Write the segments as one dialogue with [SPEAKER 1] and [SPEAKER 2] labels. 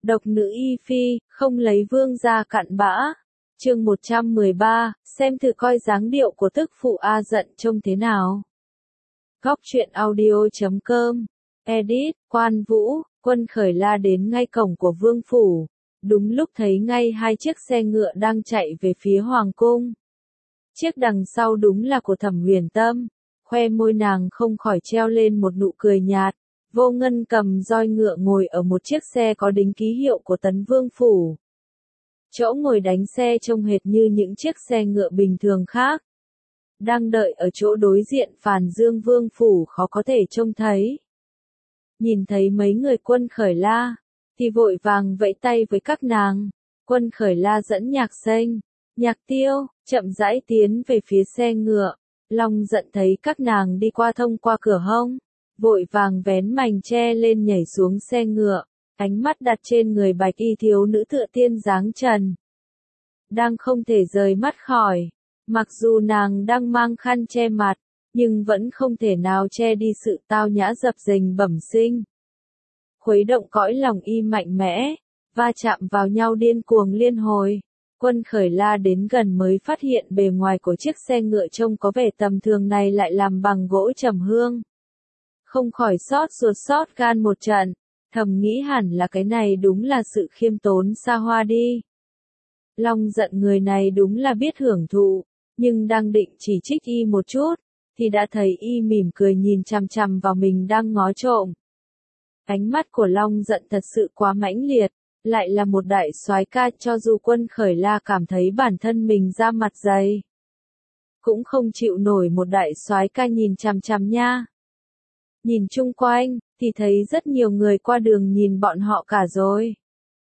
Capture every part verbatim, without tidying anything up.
[SPEAKER 1] Độc nữ y phi, không lấy vương gia cặn bã. Chương một trăm mười ba, xem thử coi dáng điệu của tức phụ A Dận trông thế nào. Góc truyện audio chấm com. Edit, Quan Vũ, Quân Khởi La đến ngay cổng của vương phủ. Đúng lúc thấy ngay hai chiếc xe ngựa đang chạy về phía hoàng cung. Chiếc đằng sau đúng là của Thẩm Huyền Tâm. Khoe môi nàng không khỏi treo lên một nụ cười nhạt. Vô Ngân cầm roi ngựa ngồi ở một chiếc xe có đính ký hiệu của Tấn Vương Phủ. Chỗ ngồi đánh xe trông hệt như những chiếc xe ngựa bình thường khác. Đang đợi ở chỗ đối diện Phàn Dương Vương Phủ khó có thể trông thấy. Nhìn thấy mấy người Quân Khởi La, thì vội vàng vẫy tay với các nàng. Quân Khởi La dẫn Nhạc Xanh, Nhạc Tiêu, chậm rãi tiến về phía xe ngựa. Long Giận thấy các nàng đi qua thông qua cửa hông, vội vàng vén mành che lên nhảy xuống xe ngựa, ánh mắt đặt trên người bạch y thiếu nữ tựa tiên dáng trần. Đang không thể rời mắt khỏi, mặc dù nàng đang mang khăn che mặt, nhưng vẫn không thể nào che đi sự tao nhã dập dềnh bẩm sinh. Khuấy động cõi lòng y mạnh mẽ, va chạm vào nhau điên cuồng liên hồi. Quân Khởi La đến gần mới phát hiện bề ngoài của chiếc xe ngựa trông có vẻ tầm thường này lại làm bằng gỗ trầm hương. Không khỏi xót ruột xót gan một trận, thầm nghĩ hẳn là cái này đúng là sự khiêm tốn xa hoa đi. Long Giận người này đúng là biết hưởng thụ, nhưng đang định chỉ trích y một chút, thì đã thấy y mỉm cười nhìn chằm chằm vào mình đang ngó trộm. Ánh mắt của Long Giận thật sự quá mãnh liệt, lại là một đại soái ca, cho dù Quân Khởi La cảm thấy bản thân mình da mặt dày, cũng không chịu nổi một đại soái ca nhìn chằm chằm nha. Nhìn chung quanh, thì thấy rất nhiều người qua đường nhìn bọn họ cả rồi.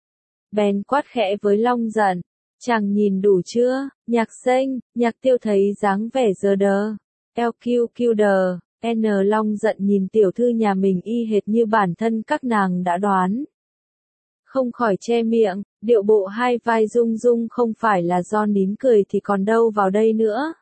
[SPEAKER 1] Bèn quát khẽ với Long Giận, chàng nhìn đủ chưa? Nhạc Xanh, Nhạc Tiêu thấy dáng vẻ dơ đơ, eo kiu kiu đờ, N Long Giận nhìn tiểu thư nhà mình y hệt như bản thân các nàng đã đoán. Không khỏi che miệng, điệu bộ hai vai rung rung không phải là do nín cười thì còn đâu vào đây nữa.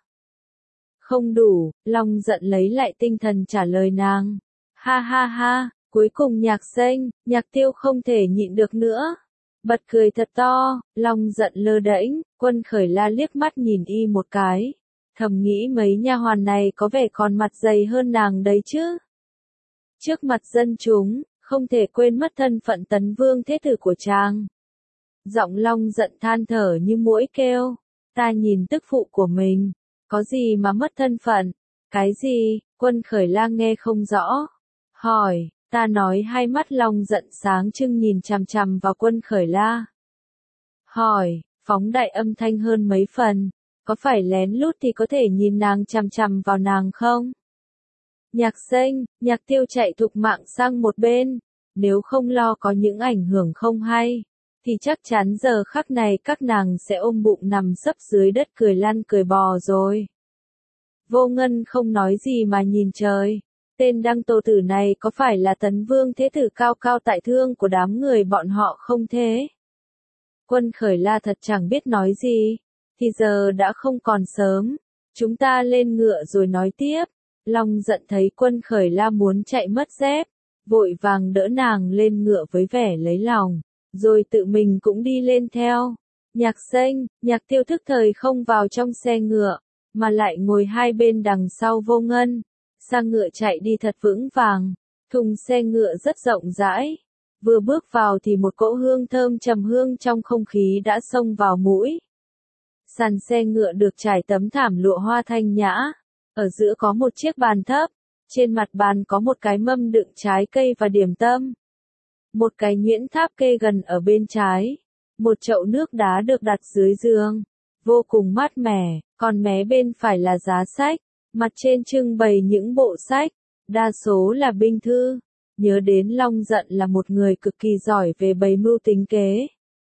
[SPEAKER 1] Không đủ, Long Giận lấy lại tinh thần trả lời nàng. Ha ha ha, cuối cùng Nhạc Xanh, Nhạc Tiêu không thể nhịn được nữa. Bật cười thật to, Long Giận lơ đễnh, Quân Khởi La liếc mắt nhìn y một cái. Thầm nghĩ mấy nha hoàn này có vẻ còn mặt dày hơn nàng đấy chứ. Trước mặt dân chúng, không thể quên mất thân phận Tấn Vương thế tử của chàng. Giọng Long Giận than thở như muỗi kêu, ta nhìn tức phụ của mình, có gì mà mất thân phận? Cái gì? Quân Khởi La nghe không rõ. Hỏi, ta nói. Hai mắt Long Giận sáng trưng nhìn chằm chằm vào Quân Khởi La. Hỏi, phóng đại âm thanh hơn mấy phần, có phải lén lút thì có thể nhìn nàng chằm chằm vào nàng không? Nhạc Xanh, Nhạc Tiêu chạy thục mạng sang một bên, nếu không lo có những ảnh hưởng không hay, thì chắc chắn giờ khắc này các nàng sẽ ôm bụng nằm sấp dưới đất cười lăn cười bò rồi. Vô Ngân không nói gì mà nhìn trời, tên Đăng Tô Tử này có phải là Tấn Vương thế tử cao cao tại thượng của đám người bọn họ không thế? Quân Khởi La thật chẳng biết nói gì, thì giờ đã không còn sớm, chúng ta lên ngựa rồi nói tiếp. Long Giận thấy Quân Khởi La muốn chạy mất dép, vội vàng đỡ nàng lên ngựa với vẻ lấy lòng, rồi tự mình cũng đi lên theo. Nhạc Xanh, Nhạc Tiêu thức thời không vào trong xe ngựa, mà lại ngồi hai bên đằng sau Vô Ngân. Sang ngựa chạy đi thật vững vàng, thùng xe ngựa rất rộng rãi. Vừa bước vào thì một cỗ hương thơm trầm hương trong không khí đã xông vào mũi. Sàn xe ngựa được trải tấm thảm lụa hoa thanh nhã. Ở giữa có một chiếc bàn thấp, trên mặt bàn có một cái mâm đựng trái cây và điểm tâm. Một cái nhuyễn tháp kê gần ở bên trái. Một chậu nước đá được đặt dưới giường, vô cùng mát mẻ, còn mé bên phải là giá sách, mặt trên trưng bày những bộ sách, đa số là binh thư. Nhớ đến Long Giận là một người cực kỳ giỏi về bày mưu tính kế.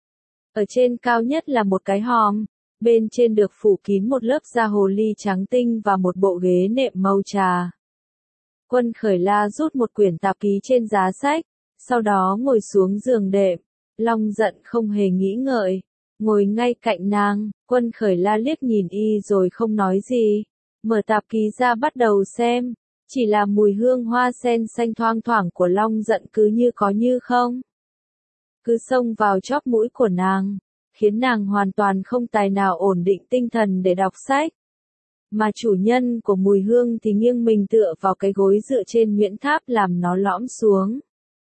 [SPEAKER 1] Ở trên cao nhất là một cái hòm. Bên trên được phủ kín một lớp da hồ ly trắng tinh và một bộ ghế nệm màu trà. Quân Khởi La rút một quyển tạp ký trên giá sách, sau đó ngồi xuống giường đệm. Long Giận không hề nghĩ ngợi, ngồi ngay cạnh nàng. Quân Khởi La liếc nhìn y rồi không nói gì, mở tạp ký ra bắt đầu xem. Chỉ là mùi hương hoa sen xanh thoang thoảng của Long Giận cứ như có như không. cứ xông vào chóp mũi của nàng, khiến nàng hoàn toàn không tài nào ổn định tinh thần để đọc sách. Mà chủ nhân của mùi hương thì nghiêng mình tựa vào cái gối dựa trên Nguyễn Tháp làm nó lõm xuống.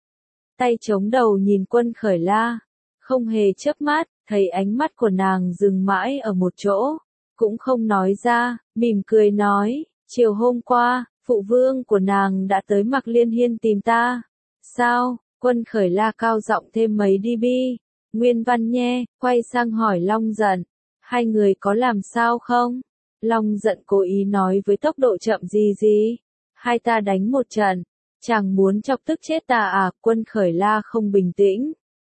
[SPEAKER 1] Tay chống đầu nhìn Quân Khởi La, không hề chớp mắt, thấy ánh mắt của nàng dừng mãi ở một chỗ, cũng không nói ra, mỉm cười nói, chiều hôm qua, phụ vương của nàng đã tới Mạc Liên Hiên tìm ta. Sao? Quân Khởi La cao giọng thêm mấy dB. Nguyên văn nhé, quay sang hỏi Long Giận, hai người có làm sao không? Long Giận cố ý nói với tốc độ chậm gì gì, hai ta đánh một trận, chàng muốn chọc tức chết ta à? Quân Khởi La không bình tĩnh,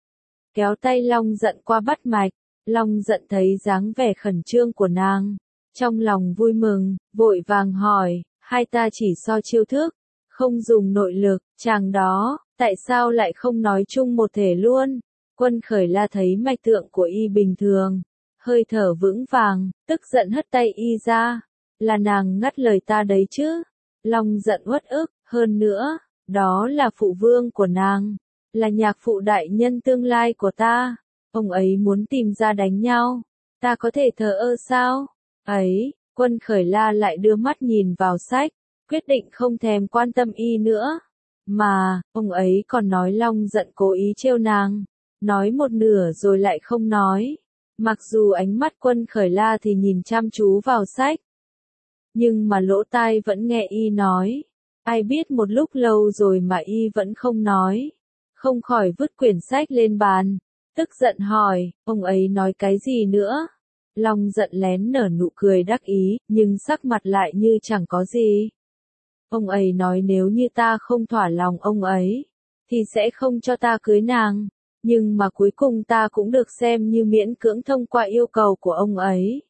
[SPEAKER 1] kéo tay Long Giận qua bắt mạch. Long Giận thấy dáng vẻ khẩn trương của nàng, trong lòng vui mừng, vội vàng hỏi, hai ta chỉ so chiêu thức, không dùng nội lực, chàng đó, tại sao lại không nói chung một thể luôn? Quân Khởi La thấy mạch tượng của y bình thường, hơi thở vững vàng, tức giận hất tay y ra, là nàng ngắt lời ta đấy chứ. Long Giận uất ức, hơn nữa, đó là phụ vương của nàng, là nhạc phụ đại nhân tương lai của ta, ông ấy muốn tìm ra đánh nhau, ta có thể thờ ơ sao? Ấy, Quân Khởi La lại đưa mắt nhìn vào sách, quyết định không thèm quan tâm y nữa. Mà, ông ấy còn nói Long Giận cố ý trêu nàng, nói một nửa rồi lại không nói. Mặc dù ánh mắt Quân Khởi La thì nhìn chăm chú vào sách, nhưng mà lỗ tai vẫn nghe y nói. Ai biết một lúc lâu rồi mà y vẫn không nói, không khỏi vứt quyển sách lên bàn, tức giận hỏi, ông ấy nói cái gì nữa? Long Giận lén nở nụ cười đắc ý, nhưng sắc mặt lại như chẳng có gì. Ông ấy nói nếu như ta không thỏa lòng ông ấy, thì sẽ không cho ta cưới nàng, nhưng mà cuối cùng ta cũng được xem như miễn cưỡng thông qua yêu cầu của ông ấy.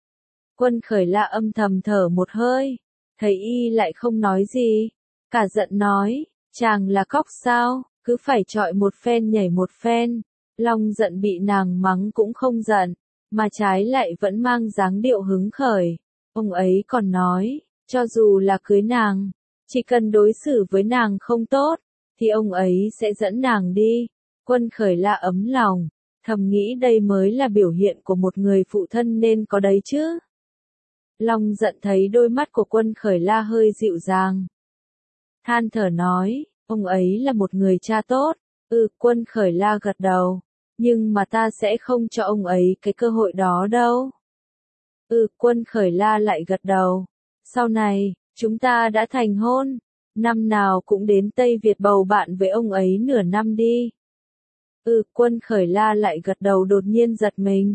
[SPEAKER 1] Quân Khởi La âm thầm thở một hơi, thấy y lại không nói gì, cả giận nói, chàng là cóc sao, cứ phải chọi một phen nhảy một phen. Long Giận bị nàng mắng cũng không giận, mà trái lại vẫn mang dáng điệu hứng khởi. Ông ấy còn nói, cho dù là cưới nàng, chỉ cần đối xử với nàng không tốt, thì ông ấy sẽ dẫn nàng đi. Quân Khởi La ấm lòng, thầm nghĩ đây mới là biểu hiện của một người phụ thân nên có đấy chứ. Long Giận thấy đôi mắt của Quân Khởi La hơi dịu dàng, than thở nói, ông ấy là một người cha tốt. Ừ, Quân Khởi La gật đầu, nhưng mà ta sẽ không cho ông ấy cái cơ hội đó đâu. Ừ, Quân Khởi La lại gật đầu, sau này, chúng ta đã thành hôn, năm nào cũng đến Tây Việt bầu bạn với ông ấy nửa năm đi. Ừ, Quân Khởi La lại gật đầu đột nhiên giật mình.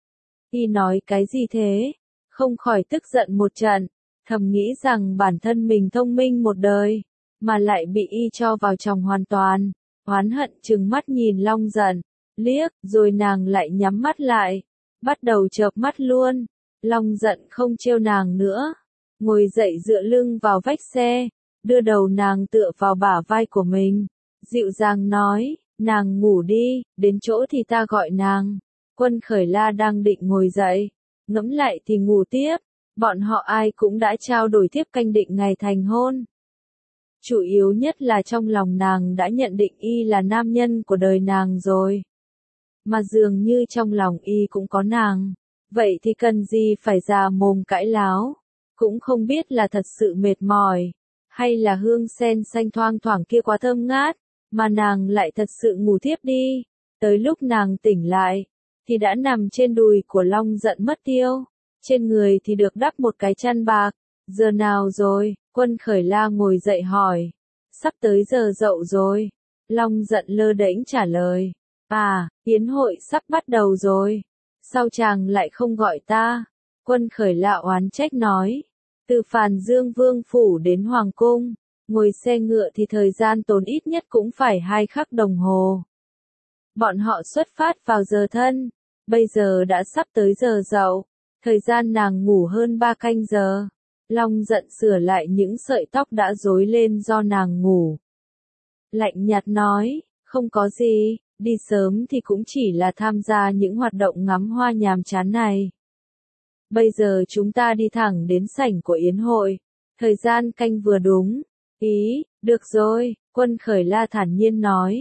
[SPEAKER 1] Y nói cái gì thế? Không khỏi tức giận một trận, thầm nghĩ rằng bản thân mình thông minh một đời, mà lại bị y cho vào chồng hoàn toàn, oán hận trừng mắt nhìn Long Giận, liếc, rồi nàng lại nhắm mắt lại, bắt đầu chợp mắt luôn. Long Giận không trêu nàng nữa, ngồi dậy dựa lưng vào vách xe, đưa đầu nàng tựa vào bả vai của mình, dịu dàng nói, nàng ngủ đi, đến chỗ thì ta gọi nàng. Quân Khởi La đang định ngồi dậy, ngẫm lại thì ngủ tiếp, bọn họ ai cũng đã trao đổi tiếp canh định ngày thành hôn. Chủ yếu nhất là trong lòng nàng đã nhận định y là nam nhân của đời nàng rồi. Mà dường như trong lòng y cũng có nàng, vậy thì cần gì phải già mồm cãi láo, cũng không biết là thật sự mệt mỏi, hay là hương sen xanh thoang thoảng kia quá thơm ngát, mà nàng lại thật sự ngủ thiếp đi. Tới lúc nàng tỉnh lại, thì đã nằm trên đùi của Long Giận mất tiêu, trên người thì được đắp một cái chăn bạc. Giờ nào rồi? Quân Khởi La ngồi dậy hỏi. Sắp tới giờ dậu rồi. Long Giận lơ đễnh trả lời. À, yến hội sắp bắt đầu rồi. Sao chàng lại không gọi ta? Quân Khởi La oán trách nói. Từ Phàn Dương Vương Phủ đến Hoàng Cung, ngồi xe ngựa thì thời gian tốn ít nhất cũng phải hai khắc đồng hồ. Bọn họ xuất phát vào giờ thân, bây giờ đã sắp tới giờ dậu, thời gian nàng ngủ hơn ba canh giờ. Long Giận sửa lại những sợi tóc đã rối lên do nàng ngủ. Lạnh nhạt nói, không có gì, đi sớm thì cũng chỉ là tham gia những hoạt động ngắm hoa nhàm chán này. Bây giờ chúng ta đi thẳng đến sảnh của yến hội, thời gian canh vừa đúng. Ý, được rồi, Quân Khởi La thản nhiên nói.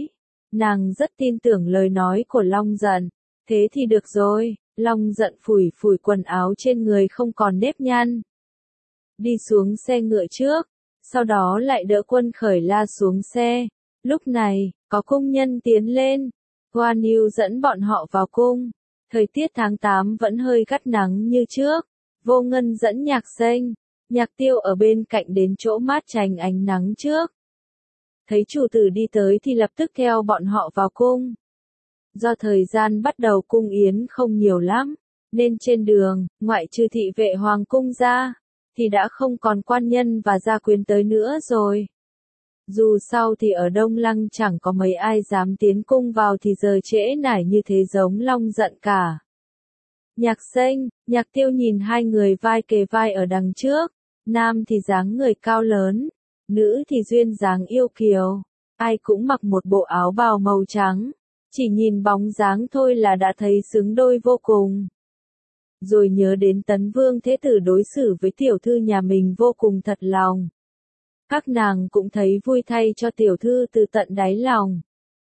[SPEAKER 1] Nàng rất tin tưởng lời nói của Long Giận. Thế thì được rồi, Long Giận phủi phủi quần áo trên người không còn nếp nhăn. Đi xuống xe ngựa trước, sau đó lại đỡ Quân Khởi La xuống xe. Lúc này, có cung nhân tiến lên. Quan Yêu dẫn bọn họ vào cung. Thời tiết tháng tám vẫn hơi gắt nắng như trước. Vô Ngân dẫn Nhạc Xanh, Nhạc Tiêu ở bên cạnh đến chỗ mát tránh ánh nắng trước. Thấy chủ tử đi tới thì lập tức theo bọn họ vào cung. Do thời gian bắt đầu cung yến không nhiều lắm, nên trên đường, ngoại trừ thị vệ hoàng cung ra, thì đã không còn quan nhân và gia quyến tới nữa rồi. Dù sao thì ở Đông Lăng chẳng có mấy ai dám tiến cung vào thì giờ trễ nải như thế giống Long Giận cả. Nhạc Xanh, Nhạc Tiêu nhìn hai người vai kề vai ở đằng trước, nam thì dáng người cao lớn, nữ thì duyên dáng yêu kiều, ai cũng mặc một bộ áo bào màu trắng, chỉ nhìn bóng dáng thôi là đã thấy xứng đôi vô cùng. Rồi nhớ đến Tấn Vương Thế Tử đối xử với tiểu thư nhà mình vô cùng thật lòng. Các nàng cũng thấy vui thay cho tiểu thư từ tận đáy lòng.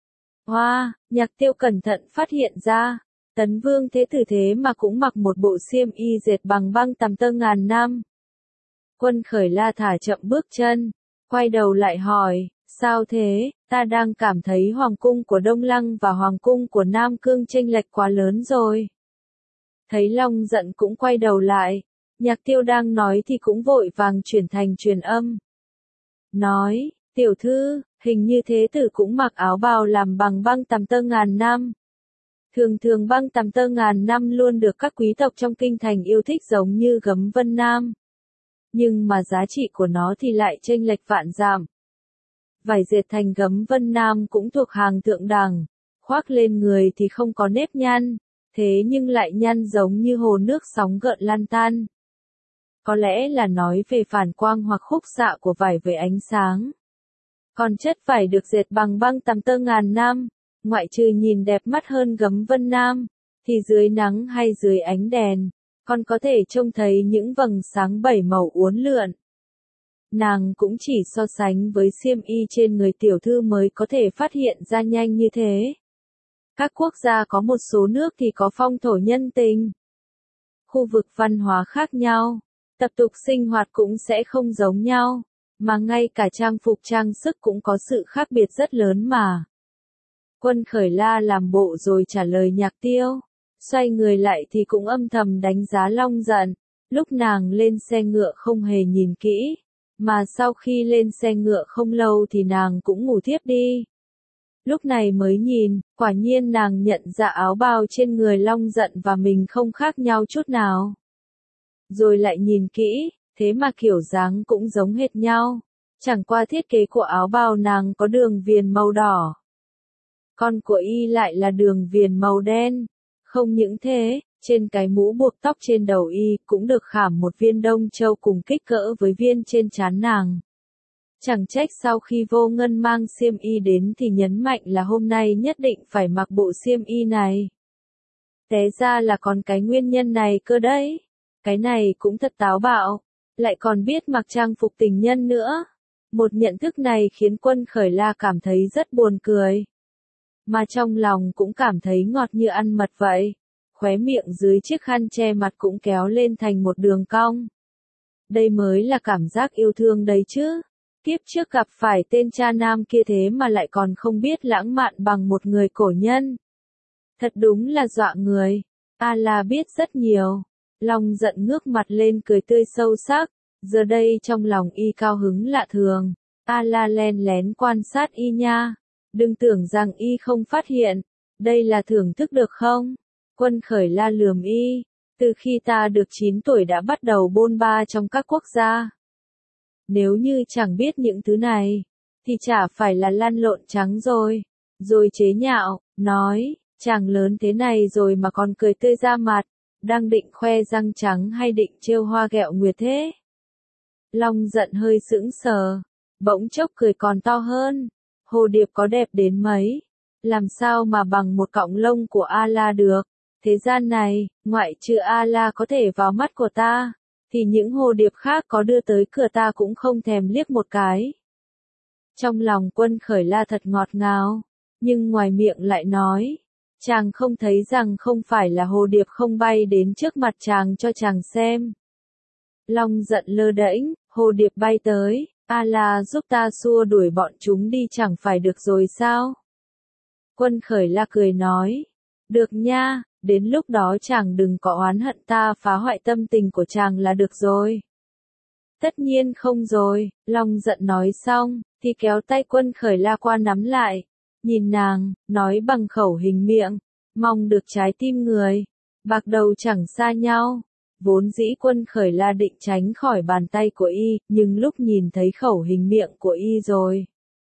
[SPEAKER 1] Hoa, wow, Nhạc Tiêu cẩn thận phát hiện ra, Tấn Vương Thế Tử thế mà cũng mặc một bộ xiêm y dệt bằng băng tằm tơ ngàn năm. Quân Khởi La thả chậm bước chân, quay đầu lại hỏi, sao thế, ta đang cảm thấy hoàng cung của Đông Lăng và hoàng cung của Nam Cương chênh lệch quá lớn rồi. Thấy Long Giận cũng quay đầu lại, Nhạc Tiêu đang nói thì cũng vội vàng chuyển thành truyền âm. Nói, tiểu thư, hình như thế tử cũng mặc áo bào làm bằng băng tằm tơ ngàn năm. Thường thường băng tằm tơ ngàn năm luôn được các quý tộc trong kinh thành yêu thích giống như gấm Vân Nam. Nhưng mà giá trị của nó thì lại chênh lệch vạn dặm. Vải dệt thành gấm Vân Nam cũng thuộc hàng thượng đẳng, khoác lên người thì không có nếp nhăn, thế nhưng lại nhăn giống như hồ nước sóng gợn lan tan. Có lẽ là nói về phản quang hoặc khúc xạ của vải với ánh sáng. Còn chất vải được dệt bằng băng tằm tơ ngàn năm, ngoại trừ nhìn đẹp mắt hơn gấm Vân Nam, thì dưới nắng hay dưới ánh đèn, còn có thể trông thấy những vầng sáng bảy màu uốn lượn. Nàng cũng chỉ so sánh với xiêm y trên người tiểu thư mới có thể phát hiện ra nhanh như thế. Các quốc gia có một số nước thì có phong thổ nhân tình. Khu vực văn hóa khác nhau, tập tục sinh hoạt cũng sẽ không giống nhau, mà ngay cả trang phục trang sức cũng có sự khác biệt rất lớn mà. Quân Khởi La làm bộ rồi trả lời Nhạc Tiêu, xoay người lại thì cũng âm thầm đánh giá Long Giận, lúc nàng lên xe ngựa không hề nhìn kỹ, mà sau khi lên xe ngựa không lâu thì nàng cũng ngủ thiếp đi. Lúc này mới nhìn, quả nhiên nàng nhận ra áo bào trên người Long Giận và mình không khác nhau chút nào. Rồi lại nhìn kỹ, thế mà kiểu dáng cũng giống hệt nhau, chẳng qua thiết kế của áo bào nàng có đường viền màu đỏ. Còn của y lại là đường viền màu đen. Không những thế, trên cái mũ buộc tóc trên đầu y cũng được khảm một viên đông châu cùng kích cỡ với viên trên trán nàng. Chẳng trách sau khi Vô Ngân mang xiêm y đến thì nhấn mạnh là hôm nay nhất định phải mặc bộ xiêm y này. Té ra là còn cái nguyên nhân này cơ đấy. Cái này cũng thật táo bạo, lại còn biết mặc trang phục tình nhân nữa. Một nhận thức này khiến Quân Khởi La cảm thấy rất buồn cười. Mà trong lòng cũng cảm thấy ngọt như ăn mật vậy. Khóe miệng dưới chiếc khăn che mặt cũng kéo lên thành một đường cong. Đây mới là cảm giác yêu thương đấy chứ. Kiếp trước gặp phải tên cha nam kia thế mà lại còn không biết lãng mạn bằng một người cổ nhân. Thật đúng là dọa người. A La biết rất nhiều. Long Giận ngước mặt lên cười tươi sâu sắc. Giờ đây trong lòng y cao hứng lạ thường. A La len lén quan sát y nha. Đừng tưởng rằng y không phát hiện. Đây là thưởng thức được không? Quân Khởi La lườm y. Từ khi ta được chín tuổi đã bắt đầu bôn ba trong các quốc gia. Nếu như chẳng biết những thứ này, thì chả phải là lăn lộn trắng rồi. Rồi chế nhạo, nói, chàng lớn thế này rồi mà còn cười tươi ra mặt, đang định khoe răng trắng hay định trêu hoa ghẹo nguyệt thế? Long Giận hơi sững sờ, bỗng chốc cười còn to hơn. Hồ điệp có đẹp đến mấy, làm sao mà bằng một cọng lông của A La được? Thế gian này, ngoại trừ A La có thể vào mắt của ta, thì những hồ điệp khác có đưa tới cửa ta cũng không thèm liếc một cái. Trong lòng Quân Khởi La thật ngọt ngào, nhưng ngoài miệng lại nói, chàng không thấy rằng không phải là hồ điệp không bay đến trước mặt chàng cho chàng xem. Long giận lơ đễnh, hồ điệp bay tới, a la giúp ta xua đuổi bọn chúng đi chẳng phải được rồi sao? Quân Khởi La cười nói, được nha, đến lúc đó chàng đừng có oán hận ta phá hoại tâm tình của chàng là được rồi. Tất nhiên không rồi, Long giận nói xong, thì kéo tay Quân Khởi La qua nắm lại, nhìn nàng, nói bằng khẩu hình miệng, mong được trái tim người, bạc đầu chẳng xa nhau. Vốn dĩ Quân Khởi La định tránh khỏi bàn tay của y, nhưng lúc nhìn thấy khẩu hình miệng của y rồi,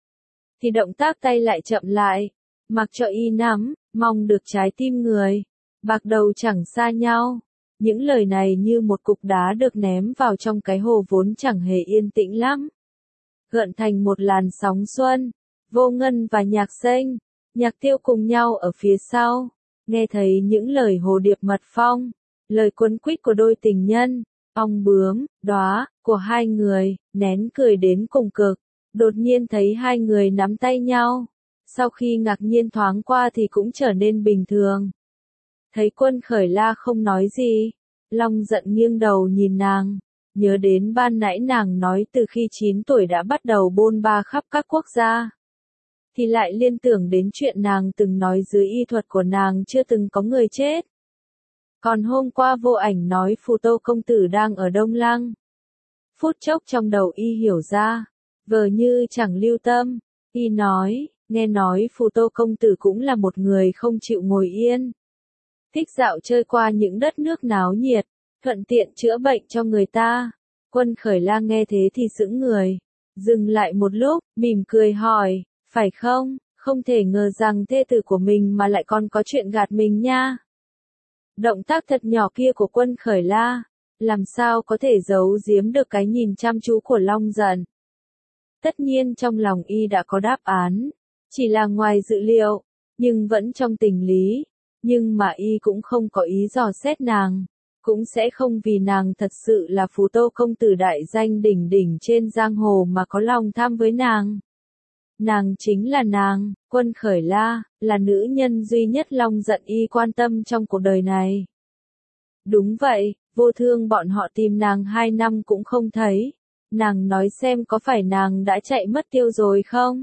[SPEAKER 1] thì động tác tay lại chậm lại, mặc cho y nắm, mong được trái tim người, bạc đầu chẳng xa nhau. Những lời này như một cục đá được ném vào trong cái hồ vốn chẳng hề yên tĩnh lắm. Gợn thành một làn sóng xuân, Vô Ngân và Nhạc Xanh, Nhạc Tiêu cùng nhau ở phía sau, nghe thấy những lời hồ điệp mật phong, lời cuốn quýt của đôi tình nhân, ong bướm, đóa, của hai người, nén cười đến cùng cực, đột nhiên thấy hai người nắm tay nhau, sau khi ngạc nhiên thoáng qua thì cũng trở nên bình thường. Thấy Quân Khởi La không nói gì, Long giận nghiêng đầu nhìn nàng, nhớ đến ban nãy nàng nói từ khi chín tuổi đã bắt đầu bôn ba khắp các quốc gia. Thì lại liên tưởng đến chuyện nàng từng nói dưới y thuật của nàng chưa từng có người chết. Còn hôm qua Vô Ảnh nói Phù Tô công tử đang ở Đông Lăng. Phút chốc trong đầu y hiểu ra, vờ như chẳng lưu tâm, y nói, nghe nói Phù Tô công tử cũng là một người không chịu ngồi yên. Thích dạo chơi qua những đất nước náo nhiệt, thuận tiện chữa bệnh cho người ta. Quân Khởi La nghe thế thì sững người, dừng lại một lúc, mỉm cười hỏi, phải không, không thể ngờ rằng thê tử của mình mà lại còn có chuyện gạt mình nha. Động tác thật nhỏ kia của Quân Khởi La, làm sao có thể giấu giếm được cái nhìn chăm chú của Long giận. Tất nhiên trong lòng y đã có đáp án, chỉ là ngoài dự liệu, nhưng vẫn trong tình lý. Nhưng mà y cũng không có ý dò xét nàng, cũng sẽ không vì nàng thật sự là Phù Tô công tử đại danh đỉnh đỉnh trên giang hồ mà có lòng tham với nàng. Nàng chính là nàng, Quân Khởi La, là nữ nhân duy nhất Long giận y quan tâm trong cuộc đời này. Đúng vậy, Vô Thương bọn họ tìm nàng hai năm cũng không thấy. Nàng nói xem có phải nàng đã chạy mất tiêu rồi không?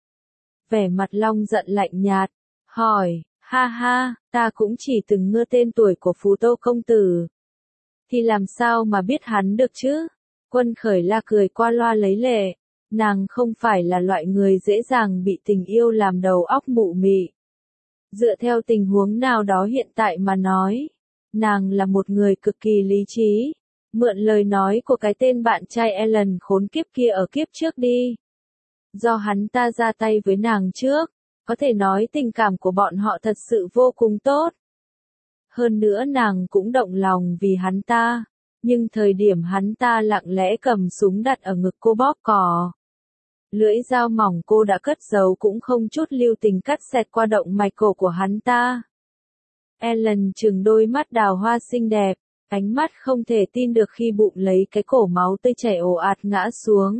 [SPEAKER 1] Vẻ mặt Long giận lạnh nhạt, hỏi, ha ha, ta cũng chỉ từng ngơ tên tuổi của Phù Tô công tử. Thì làm sao mà biết hắn được chứ? Quân Khởi La cười qua loa lấy lệ. Nàng không phải là loại người dễ dàng bị tình yêu làm đầu óc mụ mị. Dựa theo tình huống nào đó hiện tại mà nói, nàng là một người cực kỳ lý trí. Mượn lời nói của cái tên bạn trai Ellen khốn kiếp kia ở kiếp trước đi. Do hắn ta ra tay với nàng trước, có thể nói tình cảm của bọn họ thật sự vô cùng tốt. Hơn nữa nàng cũng động lòng vì hắn ta, nhưng thời điểm hắn ta lặng lẽ cầm súng đặt ở ngực cô bóp cò. Lưỡi dao mỏng cô đã cất giấu cũng không chút lưu tình cắt xẹt qua động mạch cổ của hắn ta. Ellen trừng đôi mắt đào hoa xinh đẹp, ánh mắt không thể tin được khi bụng lấy cái cổ máu tươi chảy ồ ạt ngã xuống.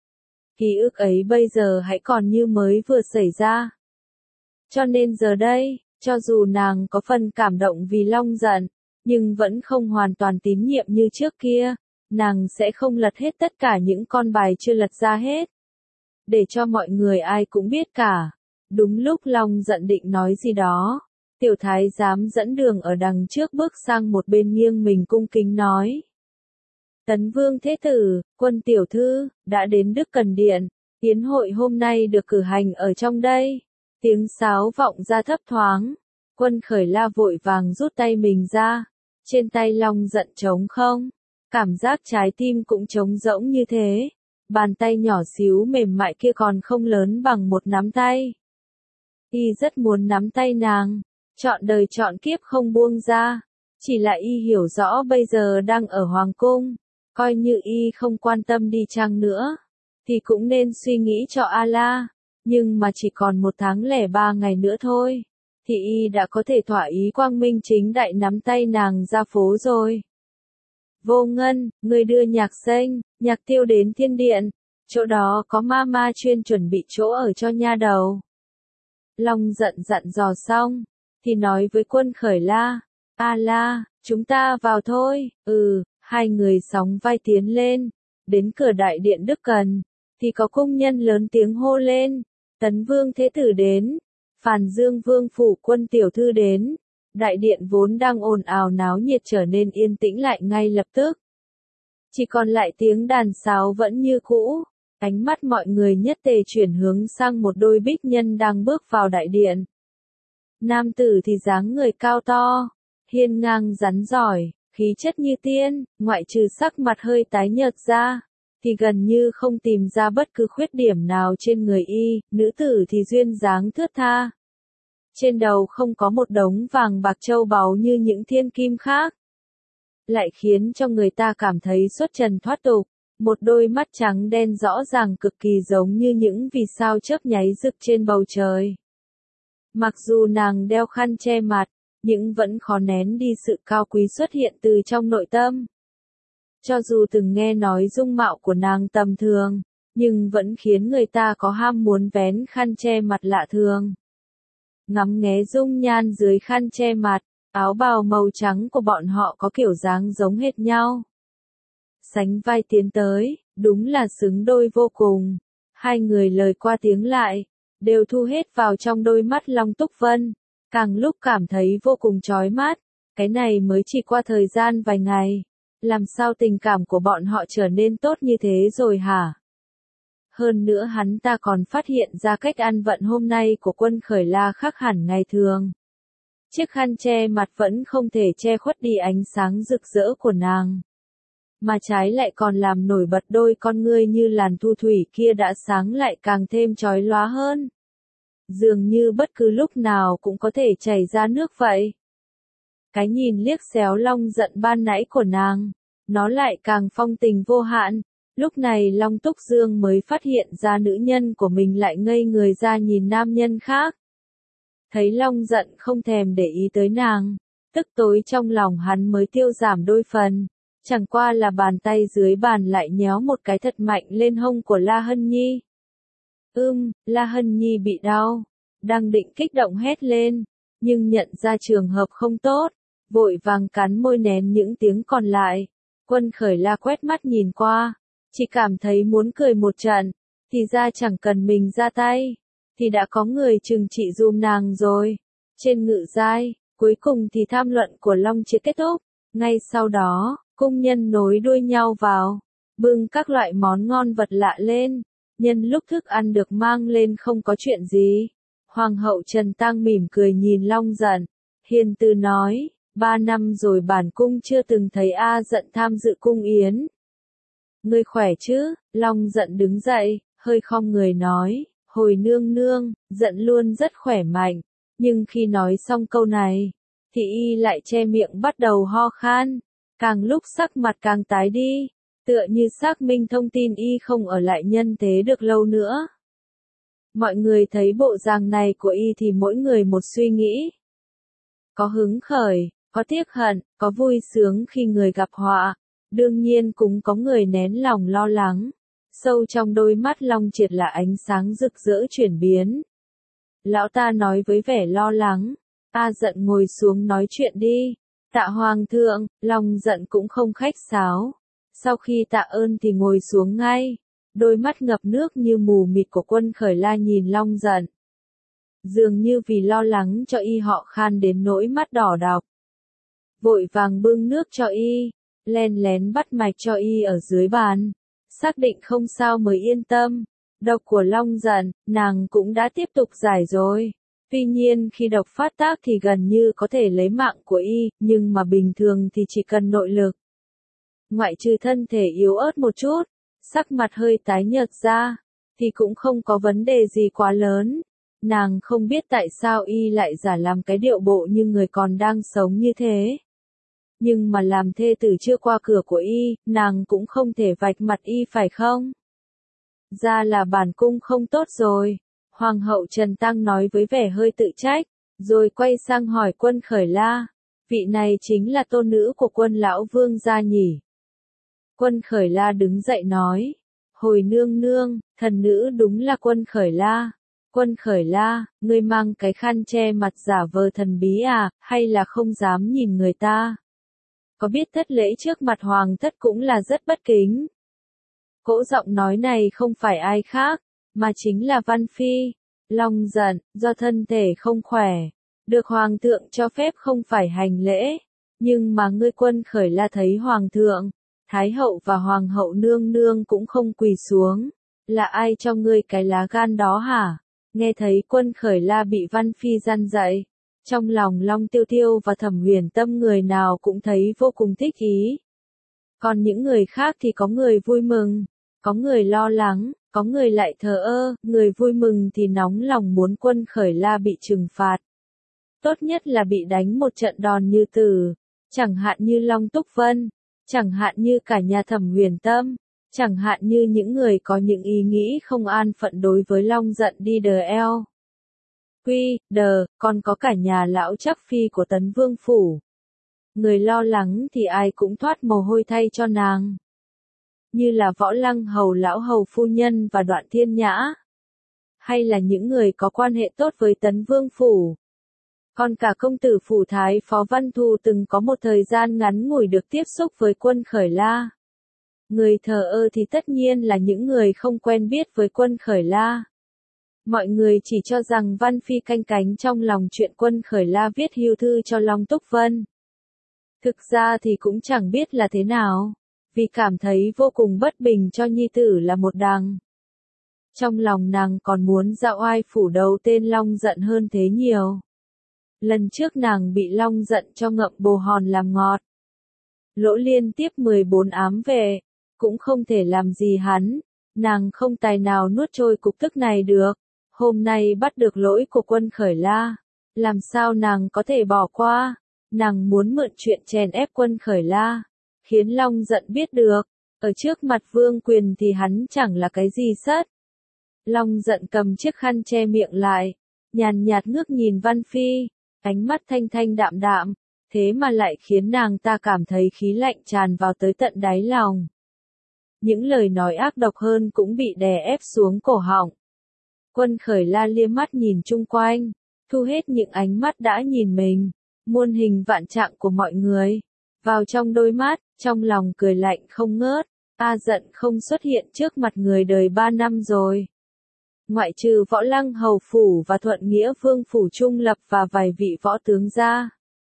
[SPEAKER 1] Ký ức ấy bây giờ hãy còn như mới vừa xảy ra. Cho nên giờ đây, cho dù nàng có phần cảm động vì Long giận, nhưng vẫn không hoàn toàn tín nhiệm như trước kia, nàng sẽ không lật hết tất cả những con bài chưa lật ra hết. Để cho mọi người ai cũng biết cả. Đúng lúc Long giận định nói gì đó, tiểu thái giám dẫn đường ở đằng trước bước sang một bên nghiêng mình cung kính nói. Tấn Vương Thế Tử, Quân Tiểu Thư, đã đến Đức Cần Điện, yến hội hôm nay được cử hành ở trong đây. Tiếng sáo vọng ra thấp thoáng, Quân Khởi La vội vàng rút tay mình ra, trên tay Long giận trống không, cảm giác trái tim cũng trống rỗng như thế, bàn tay nhỏ xíu mềm mại kia còn không lớn bằng một nắm tay. Y rất muốn nắm tay nàng, chọn đời chọn kiếp không buông ra, chỉ là y hiểu rõ bây giờ đang ở Hoàng Cung, coi như y không quan tâm đi chăng nữa, thì cũng nên suy nghĩ cho A-la. Nhưng mà chỉ còn một tháng lẻ ba ngày nữa thôi, thì y đã có thể thỏa ý quang minh chính đại nắm tay nàng ra phố rồi. Vô Ngân, người đưa Nhạc Xanh, Nhạc Tiêu đến thiên điện, chỗ đó có ma ma chuyên chuẩn bị chỗ ở cho nha đầu. Long giận dặn dò xong, thì nói với Quân Khởi La, A La, chúng ta vào thôi. Ừ, hai người sóng vai tiến lên, đến cửa đại điện Đức Cần, thì có cung nhân lớn tiếng hô lên, Tấn Vương Thế Tử đến, Phàn Dương Vương Phủ Quân Tiểu Thư đến. Đại điện vốn đang ồn ào náo nhiệt trở nên yên tĩnh lại ngay lập tức. Chỉ còn lại tiếng đàn sáo vẫn như cũ, ánh mắt mọi người nhất tề chuyển hướng sang một đôi bích nhân đang bước vào đại điện. Nam tử thì dáng người cao to, hiên ngang rắn giỏi, khí chất như tiên, ngoại trừ sắc mặt hơi tái nhợt ra, thì gần như không tìm ra bất cứ khuyết điểm nào trên người y, nữ tử thì duyên dáng thướt tha. Trên đầu không có một đống vàng bạc châu báu như những thiên kim khác, lại khiến cho người ta cảm thấy xuất trần thoát tục, một đôi mắt trắng đen rõ ràng cực kỳ giống như những vì sao chớp nháy rực trên bầu trời. Mặc dù nàng đeo khăn che mặt, nhưng vẫn khó nén đi sự cao quý xuất hiện từ trong nội tâm. Cho dù từng nghe nói dung mạo của nàng tầm thường, nhưng vẫn khiến người ta có ham muốn vén khăn che mặt lạ thường. Ngắm nghé dung nhan dưới khăn che mặt, áo bào màu trắng của bọn họ có kiểu dáng giống hệt nhau. Sánh vai tiến tới, đúng là xứng đôi vô cùng. Hai người lời qua tiếng lại, đều thu hết vào trong đôi mắt Long Túc Vân, càng lúc cảm thấy vô cùng chói mắt. Cái này mới chỉ qua thời gian vài ngày, làm sao tình cảm của bọn họ trở nên tốt như thế rồi hả? Hơn nữa hắn ta còn phát hiện ra cách ăn vận hôm nay của Quân Khởi La khác hẳn ngày thường. Chiếc khăn che mặt vẫn không thể che khuất đi ánh sáng rực rỡ của nàng, mà trái lại còn làm nổi bật đôi con ngươi như làn thu thủy kia đã sáng lại càng thêm chói lóa hơn. Dường như bất cứ lúc nào cũng có thể chảy ra nước vậy. Cái nhìn liếc xéo Long giận ban nãy của nàng, nó lại càng phong tình vô hạn. Lúc này Long Túc Dương mới phát hiện ra nữ nhân của mình lại ngây người ra nhìn nam nhân khác. Thấy Long giận không thèm để ý tới nàng, tức tối trong lòng hắn mới tiêu giảm đôi phần. Chẳng qua là bàn tay dưới bàn lại nhéo một cái thật mạnh lên hông của La Hân Nhi. Ưm, La Hân Nhi bị đau, đang định kích động hét lên, nhưng nhận ra trường hợp không tốt, vội vàng cắn môi nén những tiếng còn lại. Quân Khởi La quét mắt nhìn qua, chỉ cảm thấy muốn cười một trận, thì ra chẳng cần mình ra tay, thì đã có người trừng trị dùm nàng rồi. Trên ngự giai, cuối cùng thì tham luận của Long Triệt kết thúc, ngay sau đó, cung nhân nối đuôi nhau vào, bưng các loại món ngon vật lạ lên, nhân lúc thức ăn được mang lên không có chuyện gì. Hoàng hậu Trần Tăng mỉm cười nhìn Long giận, hiền từ nói, ba năm rồi bản cung chưa từng thấy A giận tham dự cung yến. Ngươi khỏe chứ? Long giận đứng dậy, hơi khom người nói, hồi nương nương, giận luôn rất khỏe mạnh, nhưng khi nói xong câu này, thì y lại che miệng bắt đầu ho khan, càng lúc sắc mặt càng tái đi, tựa như xác minh thông tin y không ở lại nhân thế được lâu nữa. Mọi người thấy bộ dạng này của y thì mỗi người một suy nghĩ. Có hứng khởi, có tiếc hận, có vui sướng khi người gặp họa, đương nhiên cũng có người nén lòng lo lắng. Sâu trong đôi mắt Long Triệt là ánh sáng rực rỡ chuyển biến. Lão ta nói với vẻ lo lắng, A giận ngồi xuống nói chuyện đi. Tạ Hoàng thượng, Long giận cũng không khách sáo. Sau khi tạ ơn thì ngồi xuống ngay. Đôi mắt ngập nước như mù mịt của Quân Khởi La nhìn Long giận. Dường như vì lo lắng cho y họ khan đến nỗi mắt đỏ đọc. Vội vàng bưng nước cho y, len lén bắt mạch cho y ở dưới bàn. Xác định không sao mới yên tâm. Độc của Long giận, nàng cũng đã tiếp tục giải rồi. Tuy nhiên khi độc phát tác thì gần như có thể lấy mạng của y, nhưng mà bình thường thì chỉ cần nội lực. Ngoại trừ thân thể yếu ớt một chút, sắc mặt hơi tái nhợt ra, thì cũng không có vấn đề gì quá lớn. Nàng không biết tại sao y lại giả làm cái điệu bộ như người còn đang sống như thế. Nhưng mà làm thê tử chưa qua cửa của y, nàng cũng không thể vạch mặt y phải không? Ra là bản cung không tốt rồi. Hoàng hậu Trần Tăng nói với vẻ hơi tự trách, rồi quay sang hỏi Quân Khởi La, vị này chính là tôn nữ của Quân lão vương gia nhỉ? Quân Khởi La đứng dậy nói, hồi nương nương, thần nữ đúng là Quân Khởi La. Quân Khởi La, ngươi mang cái khăn che mặt giả vờ thần bí à, hay là không dám nhìn người ta? Có biết thất lễ trước mặt hoàng thất cũng là rất bất kính. Cỗ giọng nói này không phải ai khác, mà chính là Văn Phi. Long giận, do thân thể không khỏe, được hoàng thượng cho phép không phải hành lễ, nhưng mà ngươi Quân Khởi La thấy hoàng thượng, thái hậu và hoàng hậu nương nương cũng không quỳ xuống, là ai cho ngươi cái lá gan đó hả? Nghe thấy Quân Khởi La bị Văn Phi gian dạy, trong lòng Long Tiêu Tiêu và Thẩm Huyền Tâm người nào cũng thấy vô cùng thích ý. Còn những người khác thì có người vui mừng, có người lo lắng, có người lại thờ ơ, người vui mừng thì nóng lòng muốn Quân Khởi La bị trừng phạt. Tốt nhất là bị đánh một trận đòn như tử, chẳng hạn như Long Túc Vân, chẳng hạn như cả nhà Thẩm Huyền Tâm, chẳng hạn như những người có những ý nghĩ không an phận đối với Long giận đi đờ eo. Quy, đờ, còn có cả nhà lão chắc phi của Tấn Vương Phủ. Người lo lắng thì ai cũng thoát mồ hôi thay cho nàng. Như là Võ Lăng Hầu lão hầu phu nhân và Đoạn Thiên Nhã. Hay là những người có quan hệ tốt với Tấn Vương Phủ. Còn cả công tử Phủ Thái Phó Văn Thù từng có một thời gian ngắn ngủi được tiếp xúc với Quân Khởi La. Người thờ ơ thì tất nhiên là những người không quen biết với Quân Khởi La. Mọi người chỉ cho rằng Văn Phi canh cánh trong lòng chuyện Quân Khởi La viết hưu thư cho Long Túc Vân. Thực ra thì cũng chẳng biết là thế nào, vì cảm thấy vô cùng bất bình cho nhi tử là một đằng. Trong lòng nàng còn muốn dạo oai phủ đầu tên Long giận hơn thế nhiều. Lần trước nàng bị Long giận cho ngậm bồ hòn làm ngọt. Lỗ liên tiếp mười bốn ám về, cũng không thể làm gì hắn, nàng không tài nào nuốt trôi cục tức này được. Hôm nay bắt được lỗi của Quân Khởi La, làm sao nàng có thể bỏ qua, nàng muốn mượn chuyện chèn ép Quân Khởi La, khiến Long giận biết được, ở trước mặt vương quyền thì hắn chẳng là cái gì sất. Long giận cầm chiếc khăn che miệng lại, nhàn nhạt ngước nhìn Văn Phi, ánh mắt thanh thanh đạm đạm, thế mà lại khiến nàng ta cảm thấy khí lạnh tràn vào tới tận đáy lòng. Những lời nói ác độc hơn cũng bị đè ép xuống cổ họng. Quân Khởi La liếc mắt nhìn chung quanh, thu hết những ánh mắt đã nhìn mình, muôn hình vạn trạng của mọi người, vào trong đôi mắt, trong lòng cười lạnh không ngớt, A giận không xuất hiện trước mặt người đời ba năm rồi. Ngoại trừ Võ Lăng Hầu Phủ và Thuận Nghĩa Vương Phủ Trung Lập và vài vị võ tướng ra.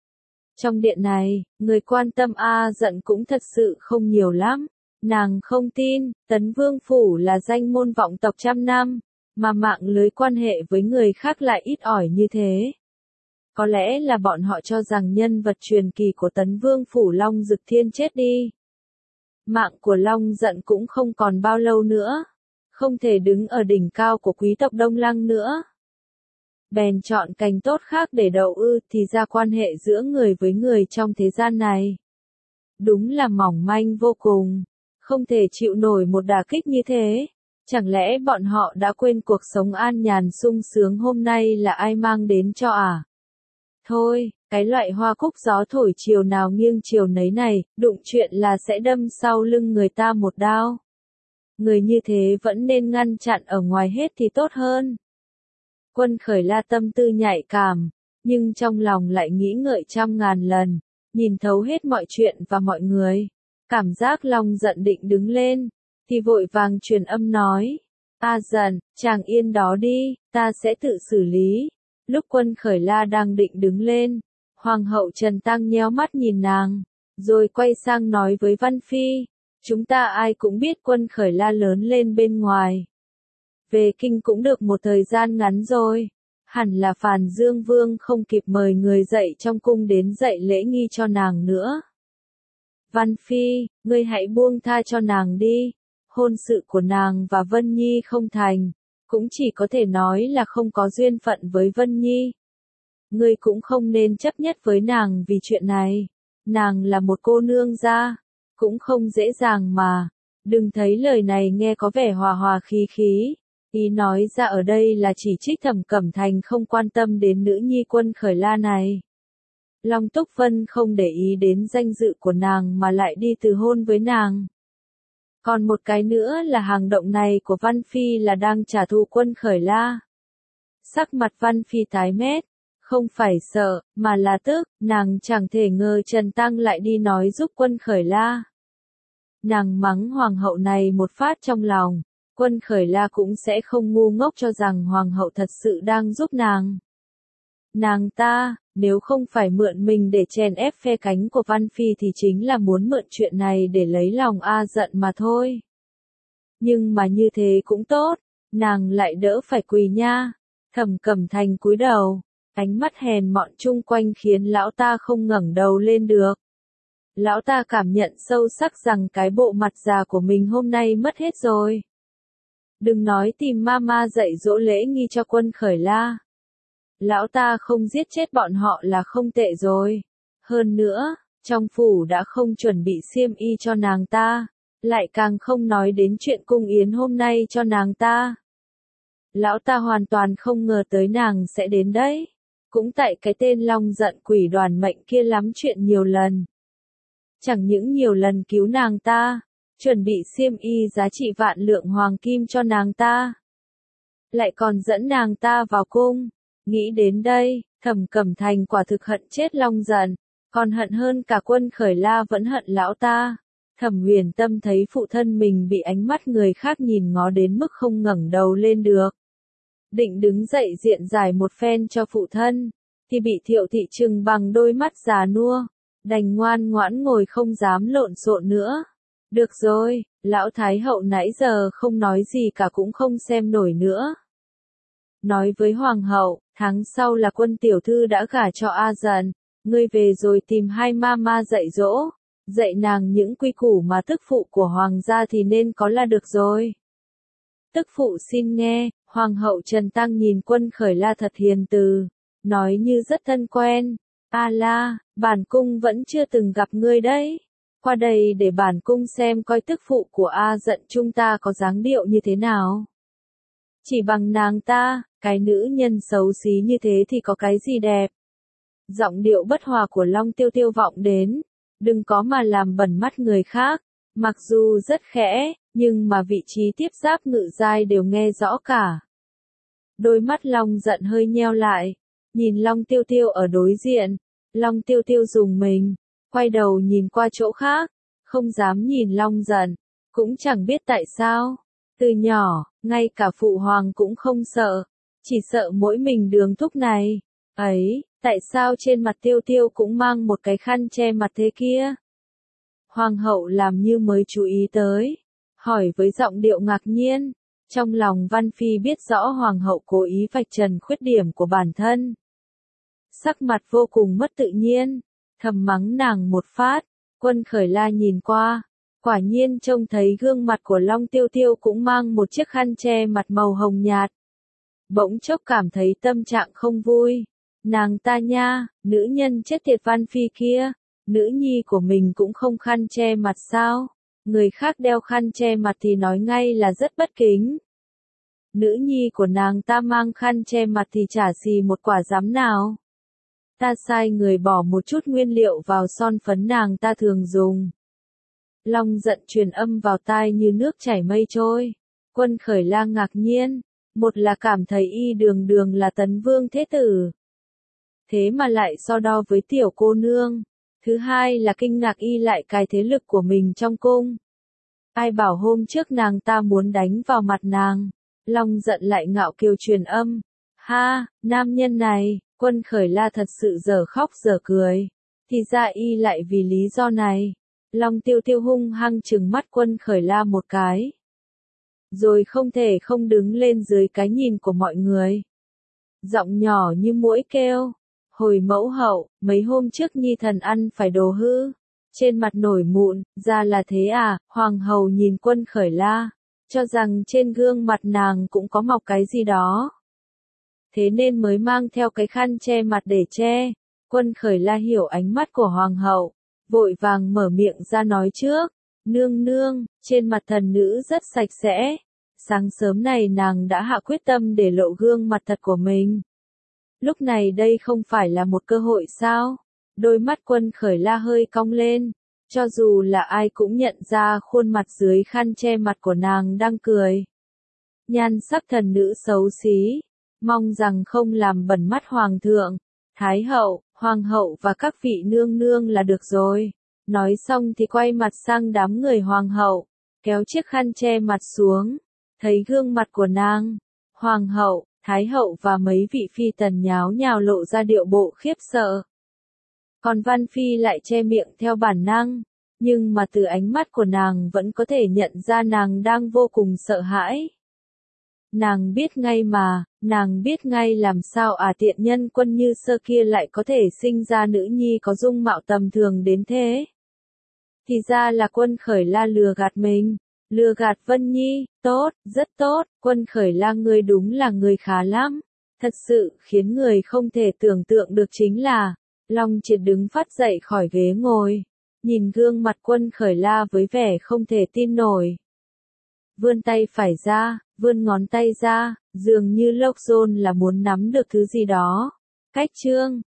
[SPEAKER 1] Trong điện này, người quan tâm A giận cũng thật sự không nhiều lắm, nàng không tin, Tấn Vương Phủ là danh môn vọng tộc trăm năm. Mà mạng lưới quan hệ với người khác lại ít ỏi như thế. Có lẽ là bọn họ cho rằng nhân vật truyền kỳ của Tấn Vương Phủ Long Dực Thiên chết đi. Mạng của Long giận cũng không còn bao lâu nữa. Không thể đứng ở đỉnh cao của quý tộc Đông Lăng nữa. Bèn chọn cành tốt khác để đậu ư thì ra quan hệ giữa người với người trong thế gian này. Đúng là mỏng manh vô cùng. Không thể chịu nổi một đả kích như thế. Chẳng lẽ bọn họ đã quên cuộc sống an nhàn sung sướng hôm nay là ai mang đến cho à? Thôi, cái loại hoa cúc gió thổi chiều nào nghiêng chiều nấy này, đụng chuyện là sẽ đâm sau lưng người ta một đao. Người như thế vẫn nên ngăn chặn ở ngoài hết thì tốt hơn. Quân Khởi La tâm tư nhạy cảm, nhưng trong lòng lại nghĩ ngợi trăm ngàn lần, nhìn thấu hết mọi chuyện và mọi người. Cảm giác Long giận định đứng lên. Thì vội vàng truyền âm nói, A giận, chàng yên đó đi, ta sẽ tự xử lý. Lúc Quân Khởi La đang định đứng lên, Hoàng hậu Trần Tăng nhéo mắt nhìn nàng, rồi quay sang nói với Văn Phi, chúng ta ai cũng biết Quân Khởi La lớn lên bên ngoài. Về kinh cũng được một thời gian ngắn rồi, hẳn là Phàn Dương Vương không kịp mời người dạy trong cung đến dạy lễ nghi cho nàng nữa. Văn Phi, ngươi hãy buông tha cho nàng đi. Hôn sự của nàng và Vân Nhi không thành, cũng chỉ có thể nói là không có duyên phận với Vân Nhi. Ngươi cũng không nên chấp nhất với nàng vì chuyện này. Nàng là một cô nương gia, cũng không dễ dàng mà. Đừng thấy lời này nghe có vẻ hòa hòa khí khí. Ý nói ra ở đây là chỉ trích Thẩm Cẩm Thành không quan tâm đến nữ nhi Quân Khởi La này. Long Túc Vân không để ý đến danh dự của nàng mà lại đi từ hôn với nàng. Còn một cái nữa là hành động này của Văn Phi là đang trả thù Quân Khởi La. Sắc mặt Văn Phi tái mét, không phải sợ, mà là tức, nàng chẳng thể ngờ Trần Tăng lại đi nói giúp Quân Khởi La. Nàng mắng hoàng hậu này một phát trong lòng, Quân Khởi La cũng sẽ không ngu ngốc cho rằng hoàng hậu thật sự đang giúp nàng. Nàng ta, nếu không phải mượn mình để chèn ép phe cánh của Văn Phi thì chính là muốn mượn chuyện này để lấy lòng A Dận mà thôi. Nhưng mà như thế cũng tốt, nàng lại đỡ phải quỳ nha. Thẩm Cẩm Thành cúi đầu, ánh mắt hèn mọn chung quanh khiến lão ta không ngẩng đầu lên được. Lão ta cảm nhận sâu sắc rằng cái bộ mặt già của mình hôm nay mất hết rồi. Đừng nói tìm mama dạy dỗ lễ nghi cho Quân Khởi La. Lão ta không giết chết bọn họ là không tệ rồi. Hơn nữa, trong phủ đã không chuẩn bị xiêm y cho nàng ta, lại càng không nói đến chuyện cung yến hôm nay cho nàng ta. Lão ta hoàn toàn không ngờ tới nàng sẽ đến đấy. Cũng tại cái tên Long Giận quỷ đoàn mệnh kia lắm chuyện nhiều lần. Chẳng những nhiều lần cứu nàng ta, chuẩn bị xiêm y giá trị vạn lượng hoàng kim cho nàng ta, lại còn dẫn nàng ta vào cung. Nghĩ đến đây, Thẩm Cẩm Thành quả thực hận chết Long Giận, còn hận hơn cả Quân Khởi La vẫn hận lão ta. Thẩm Huyền Tâm thấy phụ thân mình bị ánh mắt người khác nhìn ngó đến mức không ngẩng đầu lên được. Định đứng dậy diện giải một phen cho phụ thân, thì bị Thiệu Thị trừng bằng đôi mắt già nua, đành ngoan ngoãn ngồi không dám lộn xộn nữa. Được rồi, lão Thái hậu nãy giờ không nói gì cả cũng không xem nổi nữa. Nói với Hoàng hậu, tháng sau là Quân tiểu thư đã gả cho A Dận, ngươi về rồi tìm hai mama dạy dỗ, dạy nàng những quy củ mà tức phụ của Hoàng gia thì nên có là được rồi. Tức phụ xin nghe. Hoàng hậu Trần Tăng nhìn Quân Khởi La thật hiền từ, nói như rất thân quen. A La, bản cung vẫn chưa từng gặp ngươi đấy. Qua đây để bản cung xem coi tức phụ của A Dận chúng ta có dáng điệu như thế nào. Chỉ bằng nàng ta, cái nữ nhân xấu xí như thế thì có cái gì đẹp. Giọng điệu bất hòa của Long Tiêu Tiêu vọng đến, đừng có mà làm bẩn mắt người khác. Mặc dù rất khẽ, nhưng mà vị trí tiếp giáp ngự giai đều nghe rõ cả. Đôi mắt Long Giận hơi nheo lại, nhìn Long Tiêu Tiêu ở đối diện. Long Tiêu Tiêu dùng mình, quay đầu nhìn qua chỗ khác, không dám nhìn Long Giận, cũng chẳng biết tại sao. Từ nhỏ, ngay cả phụ hoàng cũng không sợ, chỉ sợ mỗi mình Đường thúc này. Ấy, tại sao trên mặt Tiêu Tiêu cũng mang một cái khăn che mặt thế kia? Hoàng hậu làm như mới chú ý tới, hỏi với giọng điệu ngạc nhiên. Trong lòng Văn Phi biết rõ hoàng hậu cố ý vạch trần khuyết điểm của bản thân. Sắc mặt vô cùng mất tự nhiên, thầm mắng nàng một phát. Quân Khởi La nhìn qua, quả nhiên trông thấy gương mặt của Long Tiêu Tiêu cũng mang một chiếc khăn che mặt màu hồng nhạt. Bỗng chốc cảm thấy tâm trạng không vui. Nàng ta nha, nữ nhân chết tiệt Văn Phi kia, nữ nhi của mình cũng không khăn che mặt sao? Người khác đeo khăn che mặt thì nói ngay là rất bất kính. Nữ nhi của nàng ta mang khăn che mặt thì chả xì một quả dám nào. Ta sai người bỏ một chút nguyên liệu vào son phấn nàng ta thường dùng. Long Giận truyền âm vào tai như nước chảy mây trôi. Quân Khởi La ngạc nhiên, một là cảm thấy y đường đường là tấn vương thế tử, thế mà lại so đo với tiểu cô nương. Thứ hai là kinh ngạc y lại cài thế lực của mình trong cung. Ai bảo hôm trước nàng ta muốn đánh vào mặt nàng. Long Giận lại ngạo kiều truyền âm. Ha, nam nhân này, Quân Khởi La thật sự dở khóc dở cười. Thì ra y lại vì lý do này. Long Tiêu Tiêu hung hăng trừng mắt Quân Khởi La một cái. Rồi không thể không đứng lên dưới cái nhìn của mọi người. Giọng nhỏ như muỗi kêu. Hồi mẫu hậu, mấy hôm trước nhi thần ăn phải đồ hư. Trên mặt nổi mụn, ra là thế à? Hoàng hậu nhìn Quân Khởi La, cho rằng trên gương mặt nàng cũng có mọc cái gì đó. Thế nên mới mang theo cái khăn che mặt để che. Quân Khởi La hiểu ánh mắt của hoàng hậu, vội vàng mở miệng ra nói trước. Nương nương, trên mặt thần nữ rất sạch sẽ. Sáng sớm này nàng đã hạ quyết tâm để lộ gương mặt thật của mình. Lúc này đây không phải là một cơ hội sao? Đôi mắt Quân Khởi La hơi cong lên, cho dù là ai cũng nhận ra khuôn mặt dưới khăn che mặt của nàng đang cười. Nhan sắc thần nữ xấu xí, mong rằng không làm bẩn mắt hoàng thượng, thái hậu, hoàng hậu và các vị nương nương là được rồi. Nói xong thì quay mặt sang đám người hoàng hậu, kéo chiếc khăn che mặt xuống, thấy gương mặt của nàng, hoàng hậu, thái hậu và mấy vị phi tần nháo nhào lộ ra điệu bộ khiếp sợ. Còn Văn Phi lại che miệng theo bản năng, nhưng mà từ ánh mắt của nàng vẫn có thể nhận ra nàng đang vô cùng sợ hãi. Nàng biết ngay mà, nàng biết ngay làm sao à tiện nhân Quân Như Sơ kia lại có thể sinh ra nữ nhi có dung mạo tầm thường đến thế. Thì ra là Quân Khởi La lừa gạt mình, lừa gạt Vân Nhi, tốt, rất tốt, Quân Khởi La ngươi đúng là người khá lắm. Thật sự khiến người không thể tưởng tượng được chính là, Long Triệt đứng phát dậy khỏi ghế ngồi, nhìn gương mặt Quân Khởi La với vẻ không thể tin nổi. Vươn tay phải ra, vươn ngón tay ra, dường như Lộc Dôn là muốn nắm được thứ gì đó. Cách chương